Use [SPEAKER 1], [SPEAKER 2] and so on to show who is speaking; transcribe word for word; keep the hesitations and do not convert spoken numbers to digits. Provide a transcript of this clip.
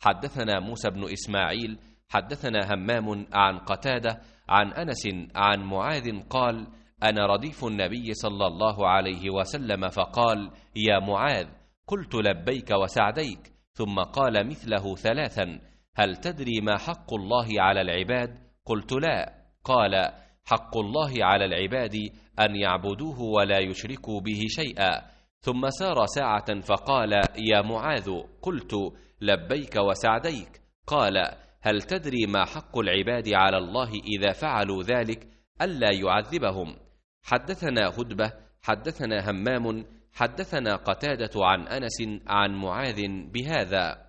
[SPEAKER 1] حدثنا موسى بن إسماعيل حدثنا همام عن قتادة عن أنس عن معاذ قال: أنا رديف النبي صلى الله عليه وسلم فقال: يا معاذ، قلت لبيك وسعديك، ثم قال مثله ثلاثا: هل تدري ما حق الله على العباد؟ قلت لا. قال: حق الله على العباد أن يعبدوه ولا يشركوا به شيئا. ثم سار ساعة فقال: يا معاذ، قلت لبيك وسعديك. قال: هل تدري ما حق العباد على الله إذا فعلوا ذلك؟ ألا يعذبهم. حدثنا هدبة حدثنا همام حدثنا قتادة عن أنس عن معاذ بهذا.